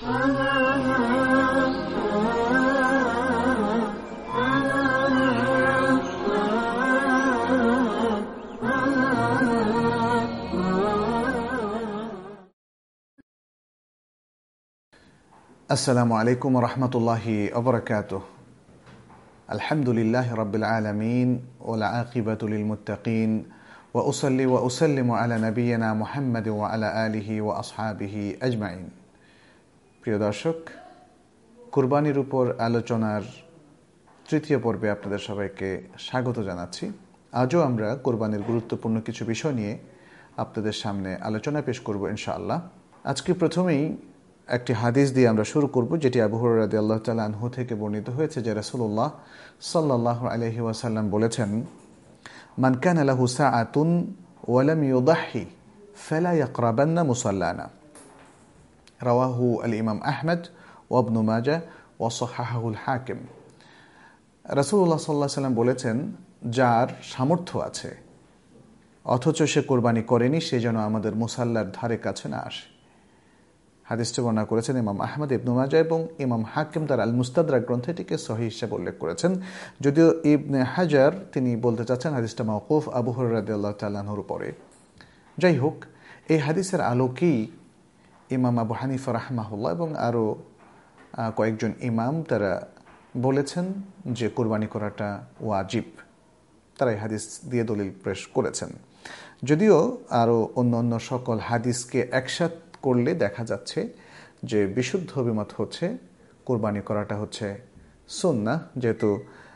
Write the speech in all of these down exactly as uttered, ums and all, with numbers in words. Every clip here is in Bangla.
আসসালামু আলাইকুম ওয়া রাহমাতুল্লাহি ওয়া বারাকাতুহু। আলহামদুলিল্লাহি রাব্বিল আলামিন ওয়াল আকিবাতু লিল মুত্তাকিন ওয়া উসাল্লি ওয়া উসাল্লিমু আলা নাবিয়িনা মুহাম্মাদ ওয়া আলা আলিহি ওয়া আসহাবিহি আজমাইন। প্রিয় দর্শক, কুরবানির উপর আলোচনার তৃতীয় পর্বে আপনাদের সবাইকে স্বাগত জানাচ্ছি। আজও আমরা কুরবানির গুরুত্বপূর্ণ কিছু বিষয় নিয়ে আপনাদের সামনে আলোচনা পেশ করব ইনশাআল্লাহ। আজকে প্রথমেই একটি হাদিস দিয়ে আমরা শুরু করব, যেটি আবু হুরায়রা রাদিয়াল্লাহু তাআলা আনহু থেকে বর্ণিত হয়েছে যে রাসূলুল্লাহ সাল্লাল্লাহু আলাইহি ওয়াসাল্লাম বলেছেন, মান কানা লাহু সাআতুন ওয়া লাম ইউদাহি ফালা ইয়াকরাবান্না মুসাল্লানা। রাওয়াহু আল ইমাম আহমদ ওয়া ইবনু মাজাহ ওয়া সাহাহাহু আল হাকিম। রাসূলুল্লাহ সাল্লাল্লাহু আলাইহি ওয়াসাল্লাম বলেছেন, যার সামর্থ্য আছে অথচ সে কোরবানি করেনি, সে যেন আমাদের মুসাল্লার ধারে কাছে না আসে। হাদিসটি বর্ণনা করেছেন ইমাম আহমদ, ইবনু মাজাহ এবং ইমাম হাকিম তার আল মুস্তাদরাক গ্রন্থটিকে সহিহ হিসেবে উল্লেখ করেছেন। যদিও ইবনে হাজার তিনি বলতে চাচ্ছেন হাদিসটা মাওকুফ আবু হুরায়রা রাদিয়াল্লাহু তাআলা আনহুর উপরে। যাই হোক, এই হাদিসের আলোকেই ইমাম আবু হানিফা রাহমাহুল্লাহ এবং আরও কয়েকজন ইমাম তারা বলেছেন যে কোরবানি করাটা ওয়াজিব। তারা এই হাদিস দিয়ে দলিল পেশ করেছেন। যদিও আরও অন্য অন্য সকল হাদিসকে একসাথে করলে দেখা যাচ্ছে যে বিশুদ্ধ অভিমত হচ্ছে কোরবানি করাটা হচ্ছে সুন্নাহ, যেহেতু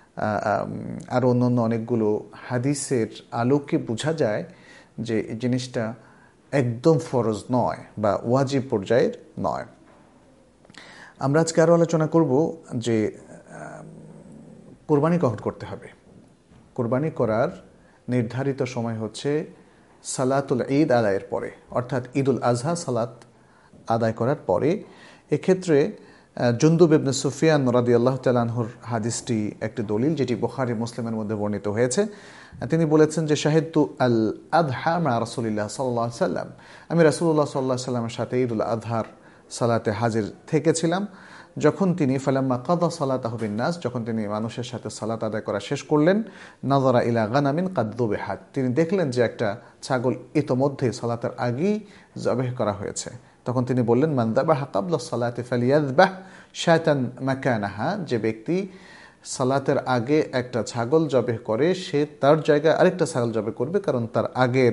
আরও অন্য অন্য অনেকগুলো হাদিসের আলোকে বোঝা যায় যে এই জিনিসটা একদম ফরজ নয় বা ওয়াজিব পর্যায়ের নয়। আমরা আজকে আরও আলোচনা করব যে কোরবানি কখন করতে হবে। কোরবানি করার নির্ধারিত সময় হচ্ছে সালাতুল ঈদ আদায়ের পরে, অর্থাৎ ঈদুল আজহা সালাত আদায় করার পরে। এক্ষেত্রে জুনদুব ইবনে সুফিয়ান রাদিয়াল্লাহু তাআলা আনহুর হাদিসটি একটি দলিল, যেটি বুখারী মুসলিমের মধ্যে বর্ণিত হয়েছে। তিনি বলেছেন যে শাহিদতু আল আদহা মা রাসূলিল্লাহ সাল্লাল্লাহু আলাইহি ওয়াসাল্লাম, আমি রাসূলুল্লাহ সাল্লাল্লাহু আলাইহি ওয়াসাল্লামের সাথে ঈদুল আজহার সালাতে হাজির থেকেছিলাম। যখন তিনি ফালাম্মা কাদা সালাতাহু বিন-নাস, যখন তিনি মানুষের সাথে সালাত আদায় করা শেষ করলেন, নাযারা ইলা গানামিন কাদ যুবিহাত, তিনি দেখলেন যে একটা ছাগল ইতোমধ্যে সালাতের আগেই জবাহ করা হয়েছে। তখন তিনি বললেন, মান যাবাহা ক্বাবলা সালাতি ফালিয়াযবাহ শাতান মাকানাহা, যে ব্যক্তি সালাতের আগে একটা ছাগল জবাহ করে সে তার জায়গায় আরেকটা ছাগল জবাহ করবে, কারণ তার আগের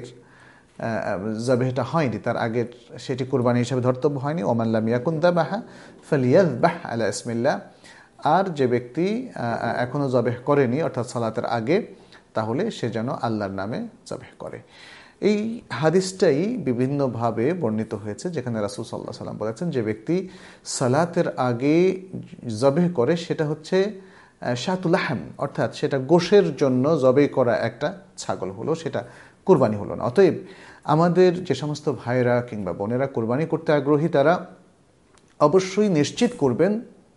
জবাহটা হয়নি, তার আগের সেটি কুরবানি হিসেবে ধর্তব্য হয়নি। ওমান লাম ইয়াকুন যাবাহা ফালিয়াযবাহ আলা ইসমিল্লাহ, আর যে ব্যক্তি এখনও জবাহ করেনি অর্থাৎ সালাতের আগে, তাহলে সে যেন আল্লাহর নামে জবাহ করে। এই হাদিসটাই বিভিন্নভাবে বর্ণিত হয়েছে, যেখানে রাসূল সাল্লাল্লাহু আলাইহি ওয়াসাল্লাম বলেছেন যে ব্যক্তি সালাতের আগে জবাহ করে সেটা হচ্ছে শাতুল লাহম, অর্থাৎ সেটা গোশের জন্য জবাহ করা একটা ছাগল হলো, সেটা কুরবানি হলো না। অতএব আমাদের যে সমস্ত ভাইরা কিংবা বোনেরা কুরবানি করতে আগ্রহী, তারা অবশ্যই নিশ্চিত করবেন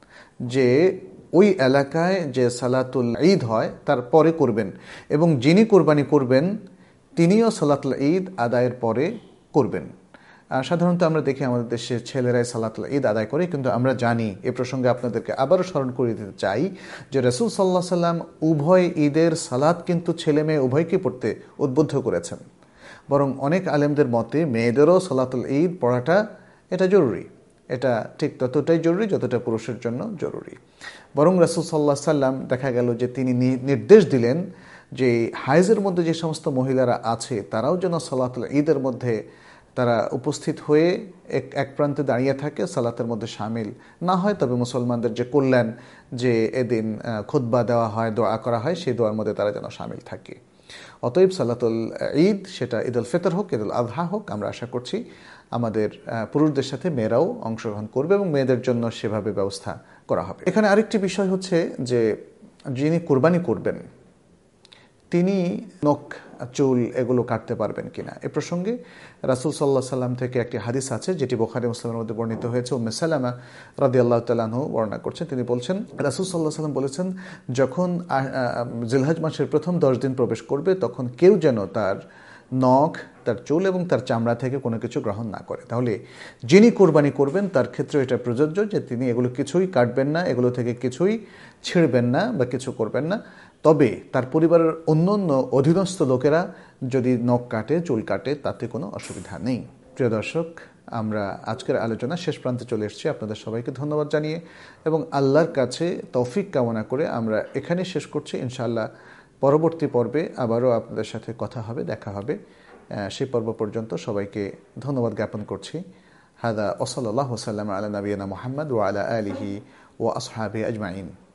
যে ওই এলাকায় যে সালাতুল ঈদ হয় তার পরে করবেন, এবং যিনি কোরবানি করবেন তিনিও সালাতুল ঈদ আদায়ের পরে করবেন। সাধারণত আমরা দেখি আমাদের দেশের ছেলেরাই সালাতুল ঈদ আদায় করে, কিন্তু আমরা জানি, এ প্রসঙ্গে আপনাদেরকে আবারও স্মরণ করে দিতে চাই যে রাসূল সাল্লাল্লাহু আলাইহি ওয়াসাল্লাম উভয় ঈদের সালাত কিন্তু ছেলে মেয়ে উভয়কে পড়তে উদ্বুদ্ধ করেছেন। বরং অনেক আলেমদের মতে মেয়েদেরও সালাতুল ঈদ পড়াটা এটা জরুরি, এটা ঠিক ততটাই জরুরি যতটা পুরুষের জন্য জরুরি। বরং রাসূল সাল্লাল্লাহু আলাইহি ওয়াসাল্লাম দেখা গেল যে তিনি নির্দেশ দিলেন যে হায়েজের মধ্যে যে সমস্ত মহিলারা আছে তারাও যেন সালাতুল ঈদের মধ্যে তারা উপস্থিত হয়ে এক এক প্রান্তে দাঁড়িয়ে থাকে, সালাতের মধ্যে শামিল না হয়, তবে মুসলমানদের যে কল্যাণ, যে এদিন খুতবা দেওয়া হয়, দোয়া করা হয়, সেই দোয়ার মধ্যে তারা যেন শামিল থাকে। অতএব সালাতুল ঈদ, সেটা ঈদুল ফিতর হোক, ঈদুল আযহা হোক, আমরা আশা করছি আমাদের পুরুষদের সাথে মেয়েরাও অংশগ্রহণ করবে এবং মেয়েদের জন্য সেভাবে ব্যবস্থা করা হবে। এখানে আরেকটি বিষয় হচ্ছে যে যিনি কুরবানি করবেন তিনি নখ চুল এগুলো কাটতে পারবেন কিনা। এ প্রসঙ্গে রাসূল সাল্লাল্লাহু আলাইহি সাল্লাম থেকে একটি হাদিস আছে, যেটি বুখারী মুসলিমের মধ্যে বর্ণিত হয়েছে। উম্মে সালামা রাদিয়াল্লাহু তাআলা আনহু বর্ণনা করছেন, তিনি বলছেন রাসূল সাল্লাল্লাহু আলাইহি সাল্লাম বলেছেন, যখন জিলহজ মাসের প্রথম দশ দিন প্রবেশ করবে তখন কেউ যেন তার নখ, তার চুল এবং তার চামড়া থেকে কোনো কিছু গ্রহণ না করে। তাহলে যিনি কোরবানি করবেন তার ক্ষেত্রে এটা প্রযোজ্য যে তিনি এগুলো কিছুই কাটবেন না, এগুলো থেকে কিছুই ছিঁড়বেন না বা কিছু করবেন না। তবে তার পরিবারের অন্য অন্য অধীনস্থ লোকেরা যদি নখ কাটে, চুল কাটে, তাতে কোনো অসুবিধা নেই। প্রিয় দর্শক, আমরা আজকের আলোচনা শেষ প্রান্তে চলে এসেছি। আপনাদের সবাইকে ধন্যবাদ জানিয়ে এবং আল্লাহর কাছে তৌফিক কামনা করে আমরা এখানে শেষ করছি। ইনশাআল্লাহ পরবর্তী পর্বে আবারও আপনাদের সাথে কথা হবে, দেখা হবে। সেই পর্ব পর্যন্ত সবাইকে ধন্যবাদ জ্ঞাপন করছি। হাদা ওয়া সাল্লাল্লাহু ওয়া সাল্লামা আলা নাবিয়িনা মুহাম্মদ ওয়া আলা আলিহি ওয়া আসহাবিহি আজমাইন।